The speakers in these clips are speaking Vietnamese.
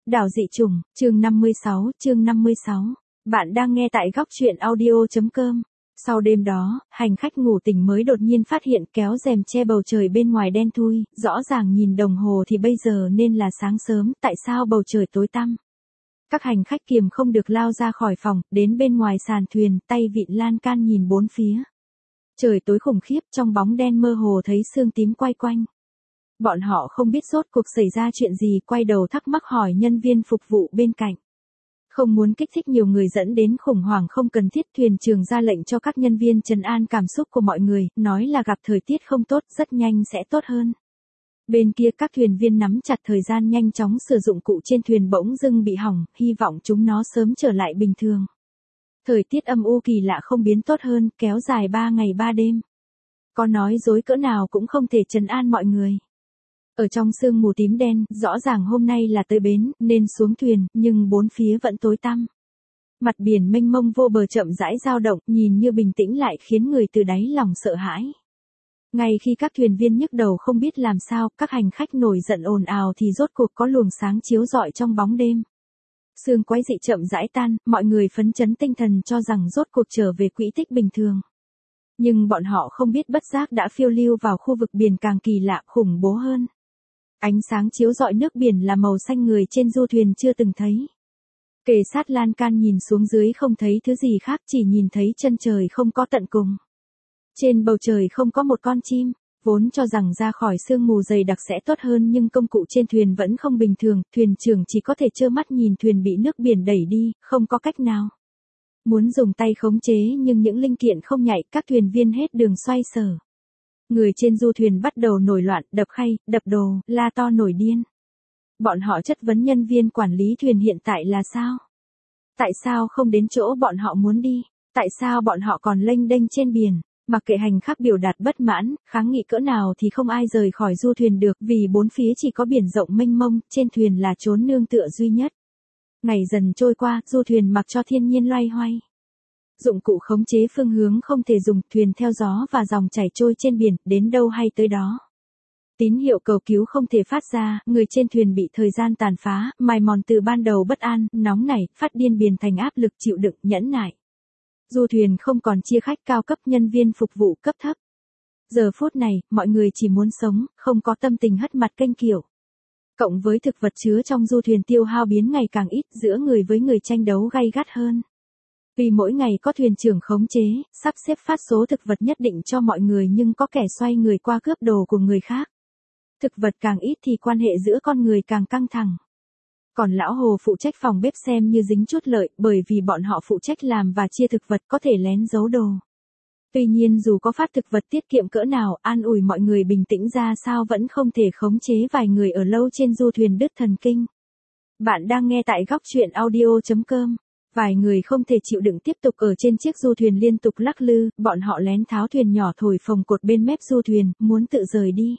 Đảo dị trùng, chương 56. Bạn đang nghe tại góc truyện audio.com. Sau đêm đó, hành khách ngủ tỉnh mới đột nhiên phát hiện kéo rèm che bầu trời bên ngoài đen thui, rõ ràng nhìn đồng hồ thì bây giờ nên là sáng sớm, tại sao bầu trời tối tăm? Các hành khách kiềm không được lao ra khỏi phòng, đến bên ngoài sàn thuyền, tay vịn lan can nhìn bốn phía. Trời tối khủng khiếp, trong bóng đen mơ hồ thấy sương tím quay quanh. Bọn họ không biết rốt cuộc xảy ra chuyện gì, quay đầu thắc mắc hỏi nhân viên phục vụ bên cạnh. Không muốn kích thích nhiều người dẫn đến khủng hoảng không cần thiết, thuyền trưởng ra lệnh cho các nhân viên trấn an cảm xúc của mọi người, nói là gặp thời tiết không tốt, rất nhanh sẽ tốt hơn. Bên kia các thuyền viên nắm chặt thời gian nhanh chóng sử dụng cụ trên thuyền bỗng dưng bị hỏng, hy vọng chúng nó sớm trở lại bình thường. Thời tiết âm u kỳ lạ không biến tốt hơn, kéo dài 3 ngày 3 đêm. Có nói dối cỡ nào cũng không thể trấn an mọi người. Ở trong sương mù tím đen, rõ ràng hôm nay là tới bến, nên xuống thuyền, nhưng bốn phía vẫn tối tăm. Mặt biển mênh mông vô bờ chậm rãi dao động, nhìn như bình tĩnh lại khiến người từ đáy lòng sợ hãi. Ngay khi các thuyền viên nhức đầu không biết làm sao, các hành khách nổi giận ồn ào thì rốt cuộc có luồng sáng chiếu rọi trong bóng đêm. Sương quái dị chậm rãi tan, mọi người phấn chấn tinh thần cho rằng rốt cuộc trở về quỹ tích bình thường. Nhưng bọn họ không biết bất giác đã phiêu lưu vào khu vực biển càng kỳ lạ, khủng bố hơn. Ánh sáng chiếu rọi nước biển là màu xanh người trên du thuyền chưa từng thấy. Kề sát lan can nhìn xuống dưới không thấy thứ gì khác, chỉ nhìn thấy chân trời không có tận cùng. Trên bầu trời không có một con chim, vốn cho rằng ra khỏi sương mù dày đặc sẽ tốt hơn nhưng công cụ trên thuyền vẫn không bình thường, thuyền trưởng chỉ có thể trơ mắt nhìn thuyền bị nước biển đẩy đi, không có cách nào. Muốn dùng tay khống chế nhưng những linh kiện không nhạy, các thuyền viên hết đường xoay sở. Người trên du thuyền bắt đầu nổi loạn, đập khay, đập đồ, la to nổi điên. Bọn họ chất vấn nhân viên quản lý thuyền hiện tại là sao? Tại sao không đến chỗ bọn họ muốn đi? Tại sao bọn họ còn lênh đênh trên biển? Mặc kệ hành khách biểu đạt bất mãn, kháng nghị cỡ nào thì không ai rời khỏi du thuyền được vì bốn phía chỉ có biển rộng mênh mông, trên thuyền là chốn nương tựa duy nhất. Ngày dần trôi qua, du thuyền mặc cho thiên nhiên loay hoay. Dụng cụ khống chế phương hướng không thể dùng, thuyền theo gió và dòng chảy trôi trên biển, đến đâu hay tới đó. Tín hiệu cầu cứu không thể phát ra, người trên thuyền bị thời gian tàn phá, mài mòn từ ban đầu bất an, nóng nảy, phát điên biến thành áp lực chịu đựng, nhẫn nại. Du thuyền không còn chia khách cao cấp, nhân viên phục vụ cấp thấp. Giờ phút này, mọi người chỉ muốn sống, không có tâm tình hất mặt kênh kiệu. Cộng với thực vật chứa trong du thuyền tiêu hao biến ngày càng ít, giữa người với người tranh đấu gay gắt hơn. Vì mỗi ngày có thuyền trưởng khống chế, sắp xếp phát số thực vật nhất định cho mọi người nhưng có kẻ xoay người qua cướp đồ của người khác. Thực vật càng ít thì quan hệ giữa con người càng căng thẳng. Còn lão Hồ phụ trách phòng bếp xem như dính chút lợi, bởi vì bọn họ phụ trách làm và chia thực vật có thể lén giấu đồ. Tuy nhiên dù có phát thực vật tiết kiệm cỡ nào, an ủi mọi người bình tĩnh ra sao vẫn không thể khống chế vài người ở lâu trên du thuyền đứt thần kinh. Bạn đang nghe tại góc truyện audio.com. Vài người không thể chịu đựng tiếp tục ở trên chiếc du thuyền liên tục lắc lư, bọn họ lén tháo thuyền nhỏ thổi phồng cột bên mép du thuyền, muốn tự rời đi.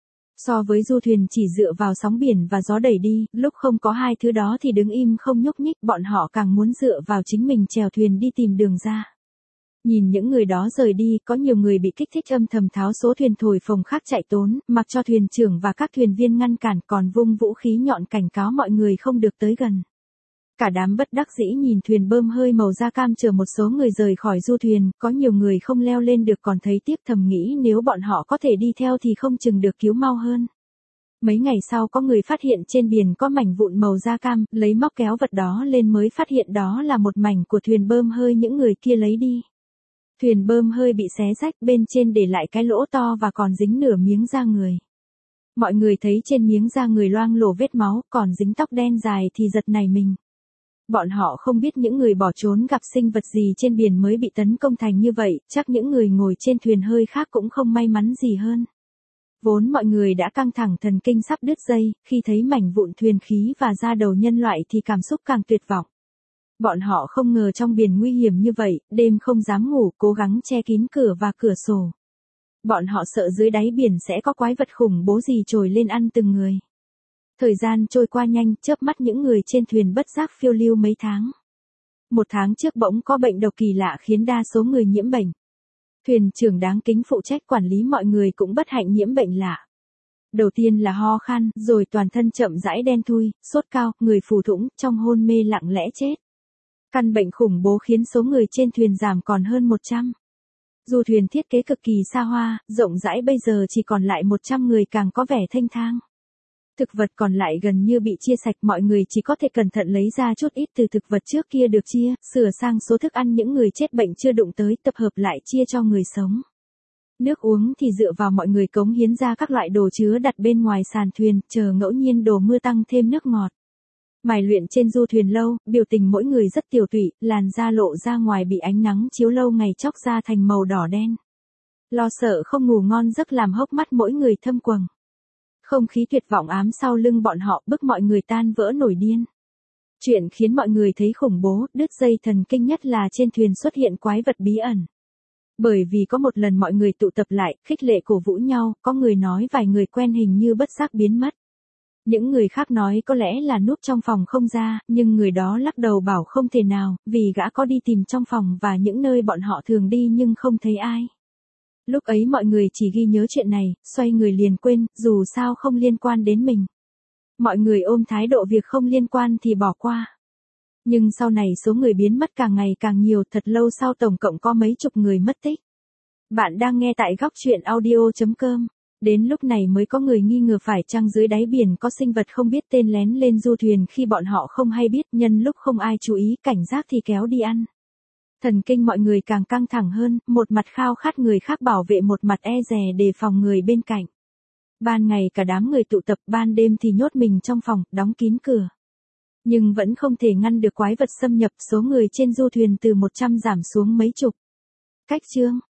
So với du thuyền chỉ dựa vào sóng biển và gió đẩy đi, lúc không có hai thứ đó thì đứng im không nhúc nhích, bọn họ càng muốn dựa vào chính mình chèo thuyền đi tìm đường ra. Nhìn những người đó rời đi, có nhiều người bị kích thích âm thầm tháo số thuyền thổi phồng khác chạy trốn, mặc cho thuyền trưởng và các thuyền viên ngăn cản, còn vung vũ khí nhọn cảnh cáo mọi người không được tới gần. Cả đám bất đắc dĩ nhìn thuyền bơm hơi màu da cam chờ một số người rời khỏi du thuyền, có nhiều người không leo lên được còn thấy tiếc, thầm nghĩ nếu bọn họ có thể đi theo thì không chừng được cứu mau hơn. Mấy ngày sau có người phát hiện trên biển có mảnh vụn màu da cam, lấy móc kéo vật đó lên mới phát hiện đó là một mảnh của thuyền bơm hơi những người kia lấy đi. Thuyền bơm hơi bị xé rách, bên trên để lại cái lỗ to và còn dính nửa miếng da người. Mọi người thấy trên miếng da người loang lổ vết máu, còn dính tóc đen dài thì giật nảy mình. Bọn họ không biết những người bỏ trốn gặp sinh vật gì trên biển mới bị tấn công thành như vậy, chắc những người ngồi trên thuyền hơi khác cũng không may mắn gì hơn. Vốn mọi người đã căng thẳng thần kinh sắp đứt dây, khi thấy mảnh vụn thuyền khí và da đầu nhân loại thì cảm xúc càng tuyệt vọng. Bọn họ không ngờ trong biển nguy hiểm như vậy, đêm không dám ngủ, cố gắng che kín cửa và cửa sổ. Bọn họ sợ dưới đáy biển sẽ có quái vật khủng bố gì trồi lên ăn từng người. Thời gian trôi qua nhanh, chớp mắt những người trên thuyền bất giác phiêu lưu mấy tháng. Một tháng trước bỗng có bệnh độc kỳ lạ khiến đa số người nhiễm bệnh. Thuyền trưởng đáng kính phụ trách quản lý mọi người cũng bất hạnh nhiễm bệnh lạ. Đầu tiên là ho khan, rồi toàn thân chậm rãi đen thui, sốt cao, người phù thủng, trong hôn mê lặng lẽ chết. Căn bệnh khủng bố khiến số người trên thuyền giảm còn hơn 100. Du thuyền thiết kế cực kỳ xa hoa, rộng rãi bây giờ chỉ còn lại 100 người càng có vẻ thênh thang. Thực vật còn lại gần như bị chia sạch, mọi người chỉ có thể cẩn thận lấy ra chút ít từ thực vật trước kia được chia, sửa sang số thức ăn những người chết bệnh chưa đụng tới, tập hợp lại chia cho người sống. Nước uống thì dựa vào mọi người cống hiến ra các loại đồ chứa đặt bên ngoài sàn thuyền, chờ ngẫu nhiên đổ mưa tăng thêm nước ngọt. Mài luyện trên du thuyền lâu, biểu tình mỗi người rất tiều tụy, làn da lộ ra ngoài bị ánh nắng chiếu lâu ngày chóc ra thành màu đỏ đen. Lo sợ không ngủ ngon giấc làm hốc mắt mỗi người thâm quầng. Không khí tuyệt vọng ám sau lưng bọn họ bức mọi người tan vỡ nổi điên. Chuyện khiến mọi người thấy khủng bố, đứt dây thần kinh nhất là trên thuyền xuất hiện quái vật bí ẩn. Bởi vì có một lần mọi người tụ tập lại, khích lệ cổ vũ nhau, có người nói vài người quen hình như bất giác biến mất. Những người khác nói có lẽ là núp trong phòng không ra, nhưng người đó lắc đầu bảo không thể nào, vì gã có đi tìm trong phòng và những nơi bọn họ thường đi nhưng không thấy ai. Lúc ấy mọi người chỉ ghi nhớ chuyện này, xoay người liền quên, dù sao không liên quan đến mình. Mọi người ôm thái độ việc không liên quan thì bỏ qua. Nhưng sau này số người biến mất càng ngày càng nhiều, thật lâu sau tổng cộng có mấy chục người mất tích. Bạn đang nghe tại góc chuyện audio.com. Đến lúc này mới có người nghi ngờ phải chăng dưới đáy biển có sinh vật không biết tên lén lên du thuyền khi bọn họ không hay biết, nhân lúc không ai chú ý, cảnh giác thì kéo đi ăn. Thần kinh mọi người càng căng thẳng hơn, một mặt khao khát người khác bảo vệ, một mặt e dè đề phòng người bên cạnh. Ban ngày cả đám người tụ tập, ban đêm thì nhốt mình trong phòng, đóng kín cửa. Nhưng vẫn không thể ngăn được quái vật xâm nhập, số người trên du thuyền từ 100 giảm xuống mấy chục. Cách chương